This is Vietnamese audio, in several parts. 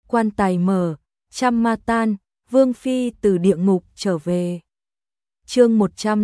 quan tài mở, trăm ma tan, Vương Phi từ địa ngục trở về. Chương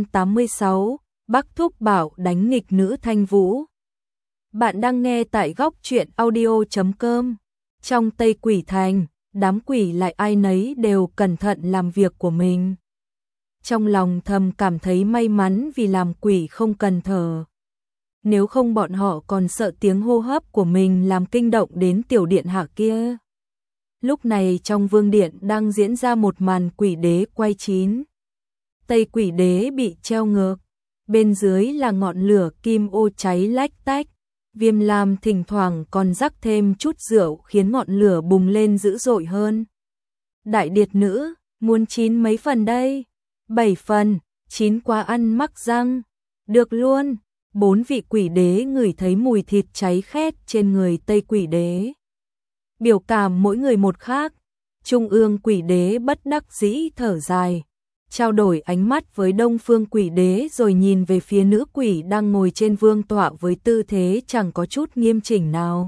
186, Bác Thúc Bảo đánh nghịch nữ Thanh Vũ. Bạn đang nghe tại góc truyện audio.com. Trong Tây Quỷ Thành, đám quỷ lại ai nấy đều cẩn thận làm việc của mình. Trong lòng thầm cảm thấy may mắn vì làm quỷ không cần thở. Nếu không bọn họ còn sợ tiếng hô hấp của mình làm kinh động đến tiểu điện hạ kia. Lúc này trong vương điện đang diễn ra một màn quỷ đế quay chín. Tây quỷ đế bị treo ngược, bên dưới là ngọn lửa kim ô cháy lách tách. Viêm Lam thỉnh thoảng còn rắc thêm chút rượu khiến ngọn lửa bùng lên dữ dội hơn. Đại điệt nữ, muốn chín mấy phần đây? 7 phần, chín quá ăn mắc răng. Được luôn. 4 vị quỷ đế ngửi thấy mùi thịt cháy khét trên người Tây quỷ đế. Biểu cảm mỗi người một khác. Trung ương quỷ đế bất đắc dĩ thở dài, trao đổi ánh mắt với Đông Phương quỷ đế rồi nhìn về phía nữ quỷ đang ngồi trên vương tọa với tư thế chẳng có chút nghiêm chỉnh nào.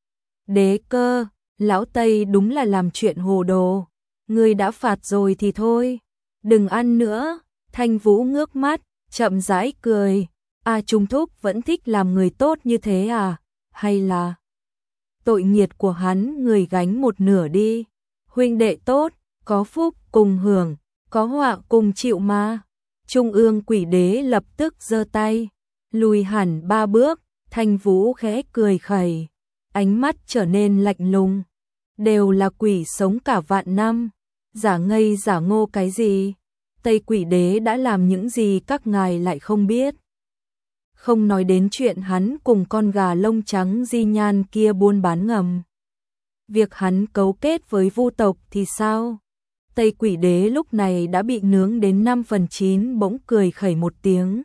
Đế cơ, lão Tây đúng là làm chuyện hồ đồ. Ngươi đã phạt rồi thì thôi, đừng ăn nữa. Thanh Vũ ngước mắt, chậm rãi cười. Trung thúc vẫn thích làm người tốt như thế à? Hay là tội nghiệt của hắn người gánh một nửa đi? Huynh đệ tốt, có phúc cùng hưởng, có họa cùng chịu mà. Trung ương quỷ đế lập tức giơ tay, lùi hẳn 3 bước. Thanh Vũ khẽ cười khẩy, ánh mắt trở nên lạnh lùng. Đều là quỷ sống cả vạn năm, giả ngây giả ngô cái gì? Tây quỷ đế đã làm những gì các ngài lại không biết? Không nói đến chuyện hắn cùng con gà lông trắng Di Nhan kia buôn bán ngầm. Việc hắn cấu kết với Vu tộc thì sao? Tây quỷ đế lúc này đã bị nướng đến 5/9 bỗng cười khẩy một tiếng.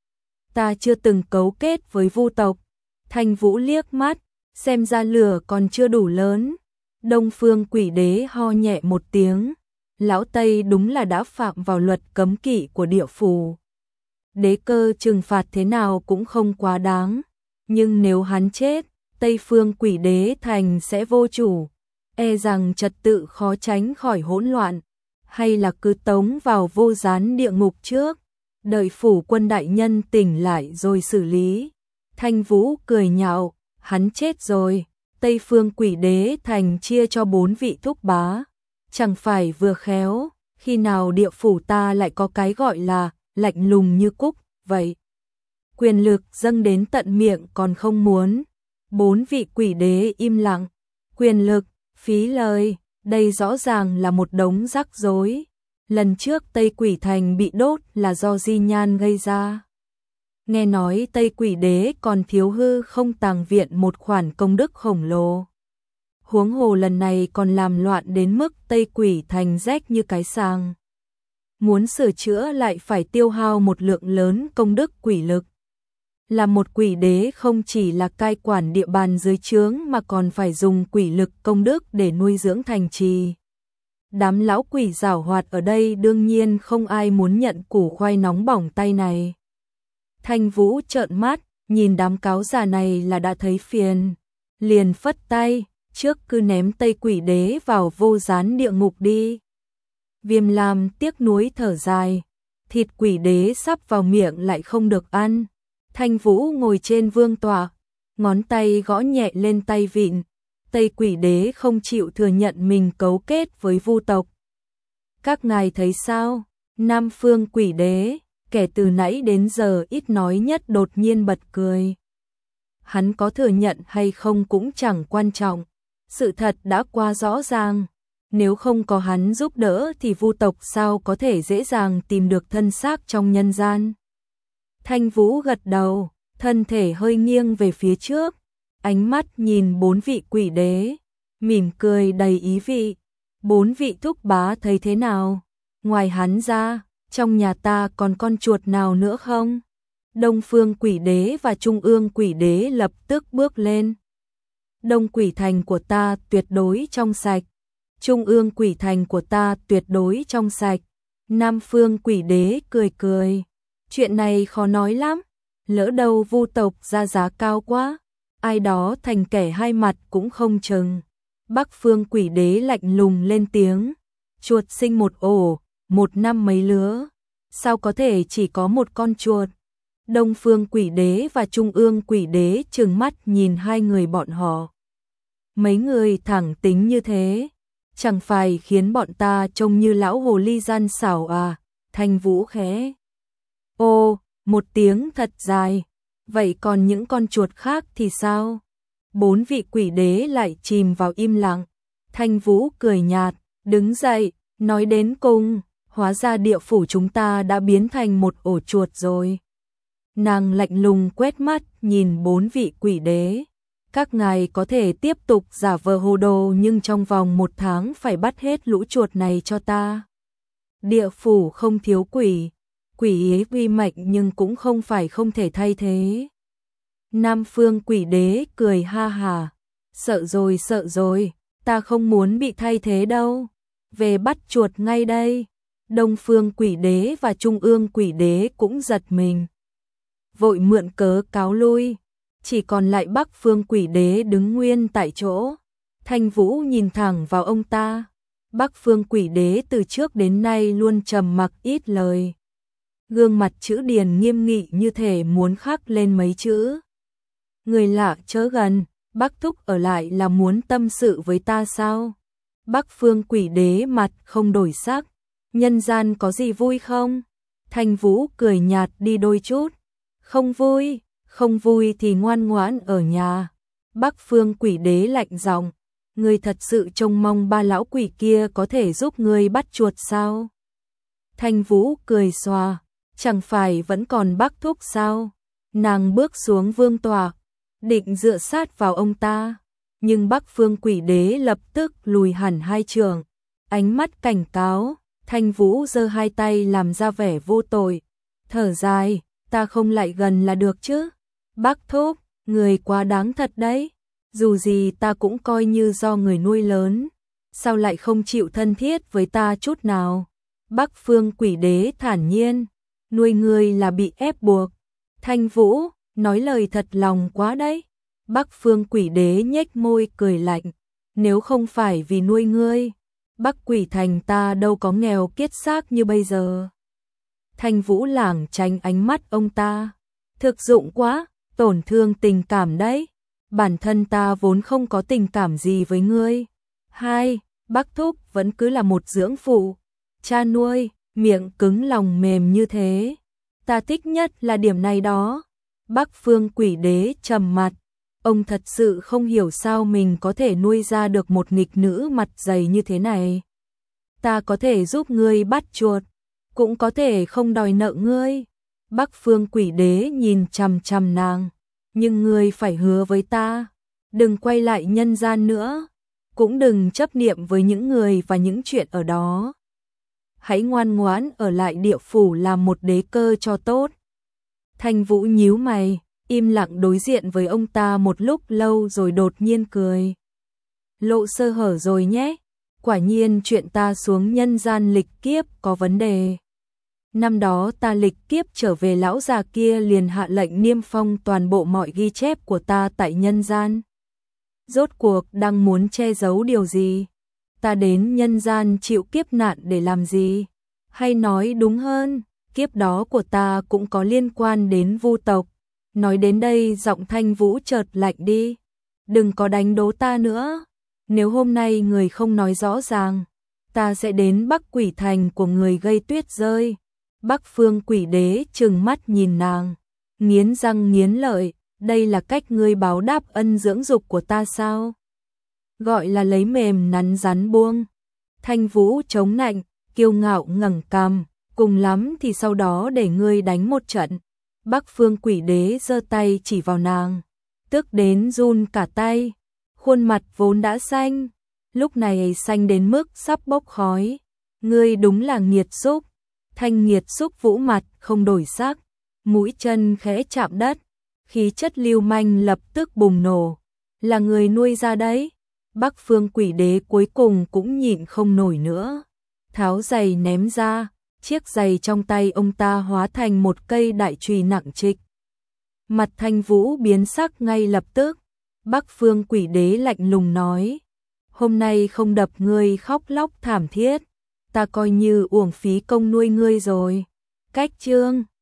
Ta chưa từng cấu kết với Vu tộc. Thanh Vũ liếc mắt, xem ra lửa còn chưa đủ lớn. Đông Phương quỷ đế ho nhẹ một tiếng. Lão Tây đúng là đã phạm vào luật cấm kỵ của địa phủ. Đế cơ trừng phạt thế nào cũng không quá đáng. Nhưng nếu hắn chết, Tây Phương quỷ đế thành sẽ vô chủ. E rằng trật tự khó tránh khỏi hỗn loạn. Hay là cứ tống vào vô gián địa ngục trước, đợi phủ quân đại nhân tỉnh lại rồi xử lý. Thanh Vũ cười nhạo, hắn chết rồi, Tây Phương quỷ đế thành chia cho 4 vị thúc bá. Chẳng phải vừa khéo, khi nào địa phủ ta lại có cái gọi là lạnh lùng như cúc, vậy. Quyền lực dâng đến tận miệng còn không muốn. 4 vị quỷ đế im lặng. Quyền lực, phí lời, đây rõ ràng là một đống rắc rối. Lần trước Tây Quỷ Thành bị đốt là do Di Nhan gây ra. Nghe nói Tây Quỷ Đế còn thiếu hư không tàng viện một khoản công đức khổng lồ. Huống hồ lần này còn làm loạn đến mức Tây Quỷ Thành rách như cái sàng. Muốn sửa chữa lại phải tiêu hao một lượng lớn công đức quỷ lực. Là một quỷ đế không chỉ là cai quản địa bàn dưới trướng mà còn phải dùng quỷ lực công đức để nuôi dưỡng thành trì. Đám lão quỷ giảo hoạt ở đây đương nhiên không ai muốn nhận củ khoai nóng bỏng tay này. Thanh Vũ trợn mắt, nhìn đám cáo già này là đã thấy phiền. Liền phất tay, trước cứ ném Tây quỷ đế vào vô gián địa ngục đi. Viêm Lam tiếc nuối thở dài, thịt quỷ đế sắp vào miệng lại không được ăn. Thanh Vũ ngồi trên vương tọa, ngón tay gõ nhẹ lên tay vịn. Tây quỷ đế không chịu thừa nhận mình cấu kết với Vu tộc. Các ngài thấy sao? Nam Phương quỷ đế, kẻ từ nãy đến giờ ít nói nhất đột nhiên bật cười. Hắn có thừa nhận hay không cũng chẳng quan trọng. Sự thật đã quá rõ ràng. Nếu không có hắn giúp đỡ thì Vu tộc sao có thể dễ dàng tìm được thân xác trong nhân gian. Thanh Vũ gật đầu, thân thể hơi nghiêng về phía trước, ánh mắt nhìn 4 vị quỷ đế, mỉm cười đầy ý vị. 4 vị thúc bá thấy thế nào? Ngoài hắn ra, trong nhà ta còn con chuột nào nữa không? Đông Phương quỷ đế và Trung ương quỷ đế lập tức bước lên. Đông quỷ thành của ta tuyệt đối trong sạch. Trung ương quỷ thành của ta tuyệt đối trong sạch. Nam Phương quỷ đế cười cười. Chuyện này khó nói lắm. Lỡ đâu Vu tộc ra giá cao quá, ai đó thành kẻ hai mặt cũng không chừng. Bắc Phương Quỷ Đế lạnh lùng lên tiếng, chuột sinh một ổ, một năm mấy lứa, sao có thể chỉ có một con chuột? Đông Phương Quỷ Đế và Trung ương Quỷ Đế trừng mắt nhìn hai người bọn họ. Mấy người thẳng tính như thế, chẳng phải khiến bọn ta trông như lão hồ ly gian xảo à? Thanh Vũ khẽ ô một tiếng thật dài. Vậy còn những con chuột khác thì sao? Bốn vị quỷ đế lại chìm vào im lặng. Thanh Vũ cười nhạt, đứng dậy, nói đến cùng, hóa ra địa phủ chúng ta đã biến thành một ổ chuột rồi. Nàng lạnh lùng quét mắt nhìn bốn vị quỷ đế. Các ngài có thể tiếp tục giả vờ hồ đồ, nhưng trong vòng 1 tháng phải bắt hết lũ chuột này cho ta. Địa phủ không thiếu quỷ, quỷ ấy uy mạnh nhưng cũng không phải không thể thay thế. Nam Phương Quỷ Đế cười ha hà, sợ rồi, ta không muốn bị thay thế đâu, về bắt chuột ngay đây. Đông Phương Quỷ Đế và Trung ương Quỷ Đế cũng giật mình, vội mượn cớ cáo lui, chỉ còn lại Bắc Phương Quỷ Đế đứng nguyên tại chỗ. Thanh Vũ nhìn thẳng vào ông ta. Bắc Phương Quỷ Đế từ trước đến nay luôn trầm mặc ít lời, gương mặt chữ điền nghiêm nghị như thể muốn khắc lên mấy chữ. Người lạ chớ gần, Bắc Thúc ở lại là muốn tâm sự với ta sao? Bắc Phương Quỷ Đế mặt không đổi sắc, nhân gian có gì vui không? Thanh Vũ cười nhạt đi đôi chút, không vui thì ngoan ngoãn ở nhà. Bắc Phương Quỷ Đế lạnh giọng, ngươi thật sự trông mong ba lão quỷ kia có thể giúp ngươi bắt chuột sao? Thanh Vũ cười xòa, chẳng phải vẫn còn Bắc Thúc sao? Nàng bước xuống vương tọa, định dựa sát vào ông ta, nhưng Bắc Phương Quỷ Đế lập tức lùi hẳn 2 trượng, ánh mắt cảnh cáo. Thanh Vũ giơ 2 tay làm ra vẻ vô tội, thở dài, ta không lại gần là được chứ? Bắc Thúc, người quá đáng thật đấy, dù gì ta cũng coi như do người nuôi lớn, sao lại không chịu thân thiết với ta chút nào? Bắc Phương Quỷ Đế thản nhiên, nuôi ngươi là bị ép buộc. Thanh Vũ, nói lời thật lòng quá đấy. Bắc Phương Quỷ Đế nhếch môi cười lạnh, nếu không phải vì nuôi ngươi, Bắc Quỷ Thành ta đâu có nghèo kiết xác như bây giờ. Thanh Vũ lảng tránh ánh mắt ông ta, thực dụng quá, tổn thương tình cảm đấy. Bản thân ta vốn không có tình cảm gì với ngươi. Bắc Thúc vẫn cứ là một dưỡng phụ, cha nuôi, miệng cứng lòng mềm như thế. Ta thích nhất là điểm này đó. Bắc Phương Quỷ Đế trầm mặt, ông thật sự không hiểu sao mình có thể nuôi ra được một nghịch nữ mặt dày như thế này. Ta có thể giúp ngươi bắt chuột, cũng có thể không đòi nợ ngươi. Bắc Phương Quỷ Đế nhìn chằm chằm nàng, nhưng ngươi phải hứa với ta, đừng quay lại nhân gian nữa, cũng đừng chấp niệm với những người và những chuyện ở đó. Hãy ngoan ngoãn ở lại địa phủ làm một đế cơ cho tốt. Thanh Vũ nhíu mày, im lặng đối diện với ông ta một lúc lâu rồi đột nhiên cười. Lộ sơ hở rồi nhé, quả nhiên chuyện ta xuống nhân gian lịch kiếp có vấn đề. Năm đó ta lịch kiếp trở về, lão già kia liền hạ lệnh niêm phong toàn bộ mọi ghi chép của ta tại nhân gian. Rốt cuộc đang muốn che giấu điều gì? Ta đến nhân gian chịu kiếp nạn để làm gì? Hay nói đúng hơn, kiếp đó của ta cũng có liên quan đến Vu tộc. Nói đến đây giọng Thanh Vũ chợt lạnh đi. Đừng có đánh đố ta nữa. Nếu hôm nay người không nói rõ ràng, ta sẽ đến Bắc Quỷ Thành của người gây tuyết rơi. Bắc Phương Quỷ Đế trừng mắt nhìn nàng, nghiến răng nghiến lợi, đây là cách ngươi báo đáp ân dưỡng dục của ta sao? Gọi là lấy mềm nắn rắn buông. Thanh Vũ chống nạnh, kiêu ngạo ngẩng cằm, cùng lắm thì sau đó để ngươi đánh một trận. Bắc Phương Quỷ Đế giơ tay chỉ vào nàng, tức đến run cả tay, khuôn mặt vốn đã xanh, lúc này xanh đến mức sắp bốc khói. Ngươi đúng là nghiệt xúc. Thanh Nghiệt Xúc Vũ mặt không đổi sắc, mũi chân khẽ chạm đất, khí chất lưu manh lập tức bùng nổ. Là người nuôi ra đấy. Bắc Phương Quỷ Đế cuối cùng cũng nhịn không nổi nữa, tháo giày ném ra, chiếc giày trong tay ông ta hóa thành một cây đại chùy nặng trịch. Mặt Thanh Vũ biến sắc ngay lập tức. Bắc Phương Quỷ Đế lạnh lùng nói, hôm nay không đập ngươi khóc lóc thảm thiết, ta coi như uổng phí công nuôi ngươi rồi. Cách chương